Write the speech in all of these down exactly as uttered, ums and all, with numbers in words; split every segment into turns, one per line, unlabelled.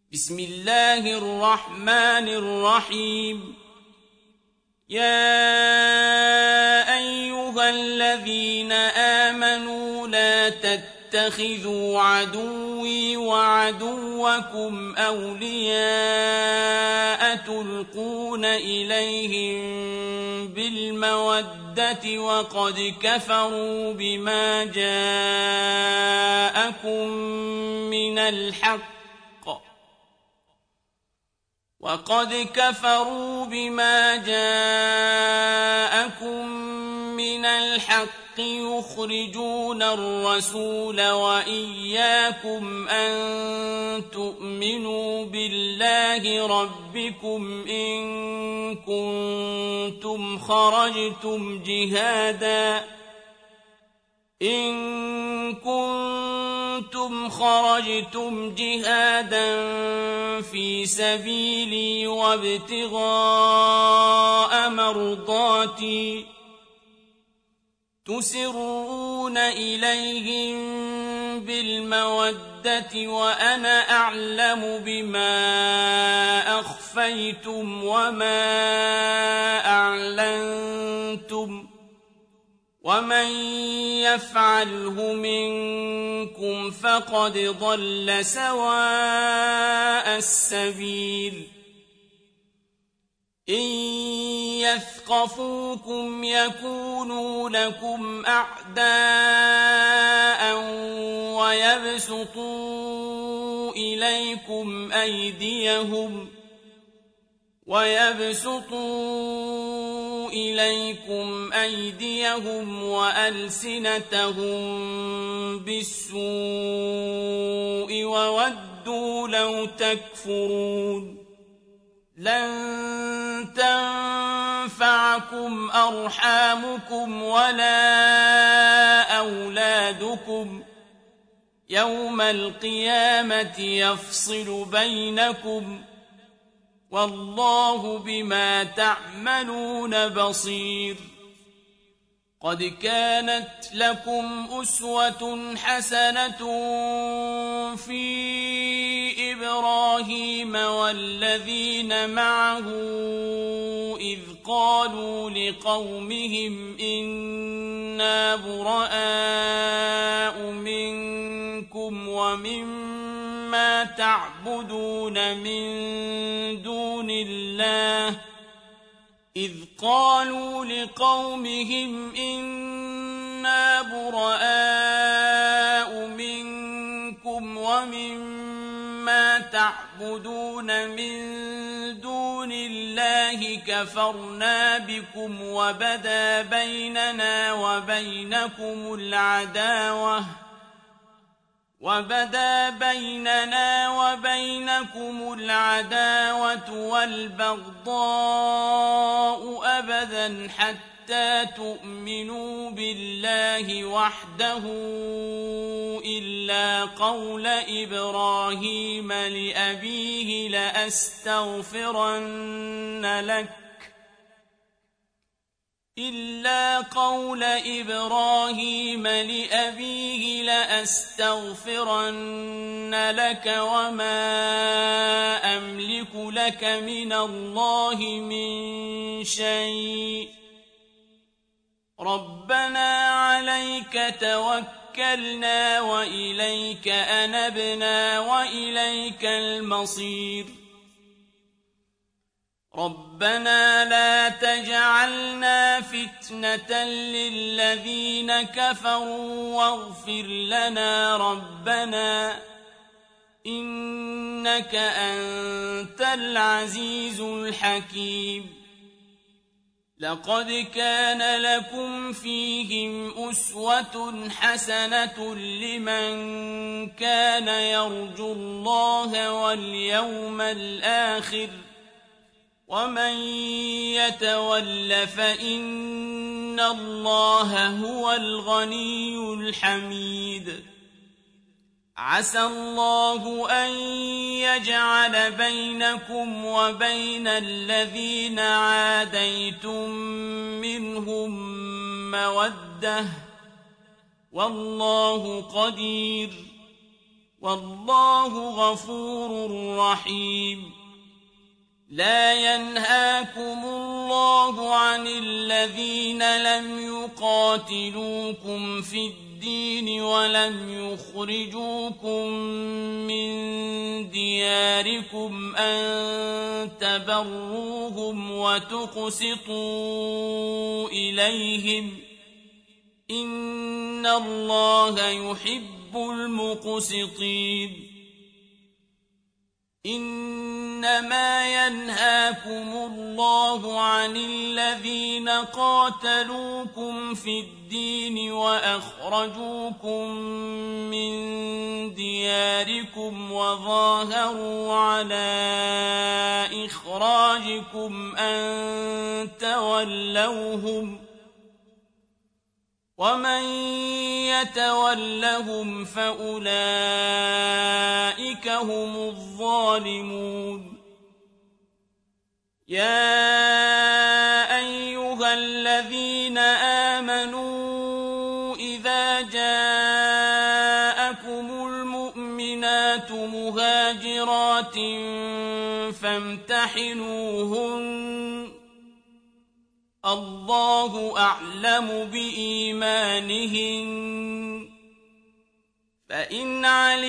بسم الله الرحمن الرحيم. يا أيها الذين آمنوا لا تتخذوا عدوي وعدوكم أولياء تلقون إليهم بالمودة وقد كفروا بما جاءكم من الحق وقد كفروا بما جاءكم من الحق يخرجون الرسول وإياكم أن تؤمنوا بالله ربكم إن كنتم خرجتم جهادا إن كنتم خرجتم جهادا في سبيلي وابتغاء مرضاتي تسرون إليهم بالمودة وأنا أعلم بما أخفيتم وما أعلنتم ومن يفعله منكم فقد ضل سواء السبيل. إن يثقفوكم يكونوا لكم أعداء ويبسطوا إليكم أيديهم ويبسطوا إليكم أيديهم وألسنتهم بالسوء وودوا لو تكفرون. لن تنفعكم أرحامكم ولا أولادكم يوم القيامة يفصل بينكم والله بما تعملون بصير. قد كانت لكم أسوة حسنة في إبراهيم والذين معه إذ قالوا لقومهم إنا براء منكم ومما تعبدون من دون الله إذ قالوا لقومهم إنا براء منكم ومما تعبدون من دون الله كفرنا بكم وبدا بيننا وبينكم العداوة وبدا بيننا وبينكم العداوة والبغضاء أبدا حتى تؤمنوا بالله وحده إلا قول إبراهيم لأبيه لأستغفرن لك إلا قول إبراهيم لأبيه لأستغفرن لك وما أملك لك من الله من شيء ربنا عليك توكلنا وإليك أنبنا وإليك المصير. ربنا لا تجعلنا فتنة للذين كفروا واغفر لنا ربنا إنك أنت العزيز الحكيم. لقد كان لكم فيهم أسوة حسنة لمن كان يرجو الله واليوم الآخر ومن يتول فإن الله هو الغني الحميد. عسى الله أن يجعل بينكم وبين الذين عاديتم منهم مودة والله قدير والله غفور رحيم لا ينهاكم الله عن الذين لم يقاتلوكم في الدين ولم يخرجوكم من دياركم أن تبروهم وتقسطوا إليهم إن الله يحب المقسطين إنما ينهاكم الله عن الذين قاتلوكم في الدين وأخرجوكم من دياركم وظاهروا على إخراجكم أن تولوهم ومن يتولهم فأولئك هم الظالمون يا أيها الذين آمنوا إذا جاءكم المؤمنات مهاجرات فامتحنوهن الله أعلم بإيمانهن فإن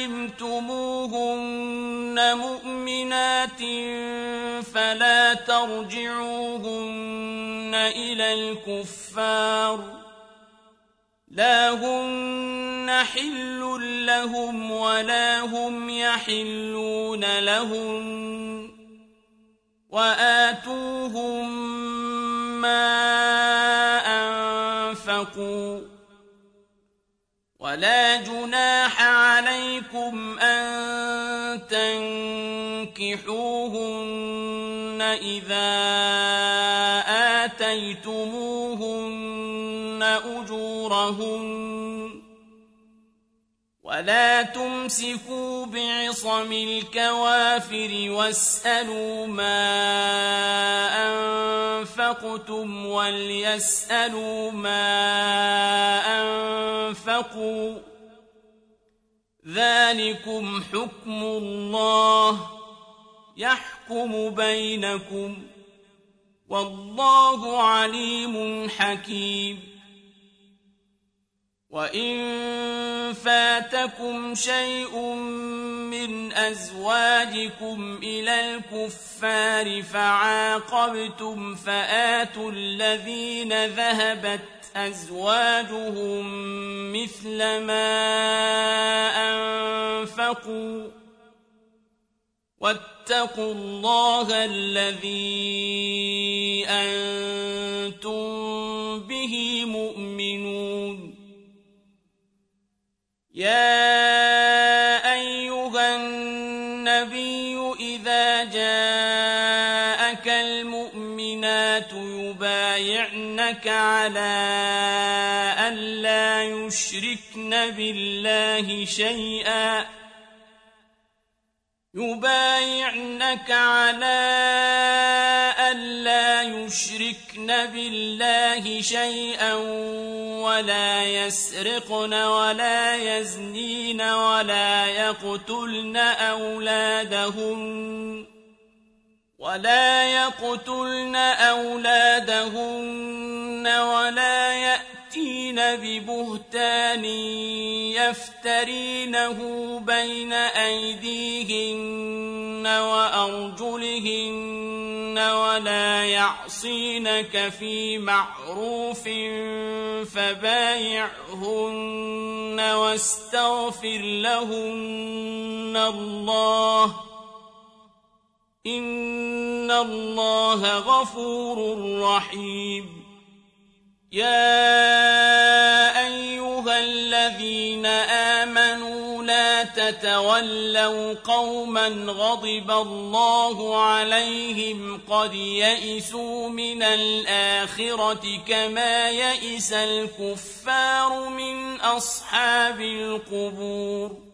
علمتموهن مؤمنات فلا ترجعوهن إلى الكفار لا هن حل لهم ولا هم يحلون لهن وآتوهم ما أنفقوا ولا جناح عليكم أن تنكحوهن إذا آتيتموهن أجورهن ولا تمسكوا بعصم الكوافر واسألوا ما أنفقتم وليسألوا ما أنفقوا ذلكم حكم الله يحكم بينكم والله عليم حكيم وإن فاتكم شيء من أزواجكم إلى الكفار فعاقبتم فآتوا الذين ذهبت أزواجهم مثل ما أنفقوا واتقوا الله الذي أنتم به مؤمنون يا أيها النبي إذا جاءك المؤمنات يبايعنك على أن لا يشركن بالله شيئا يبايعنك على ألا يشركن بالله شيئا ولا يسرقن ولا يزنين ولا يقتلن أولادهن ولا يقتلن أولادهن ولا يأتين ببهتان يفترينه بين أيديهن وأرجلهن ولا يعصينك في معروف فبايعهن واستغفر لهن الله إن الله غفور رحيم يا أيها الذين آمنوا لا تتولوا قوما غضب الله عليهم قد يئسوا من الآخرة كما يئس الكفار من أصحاب القبور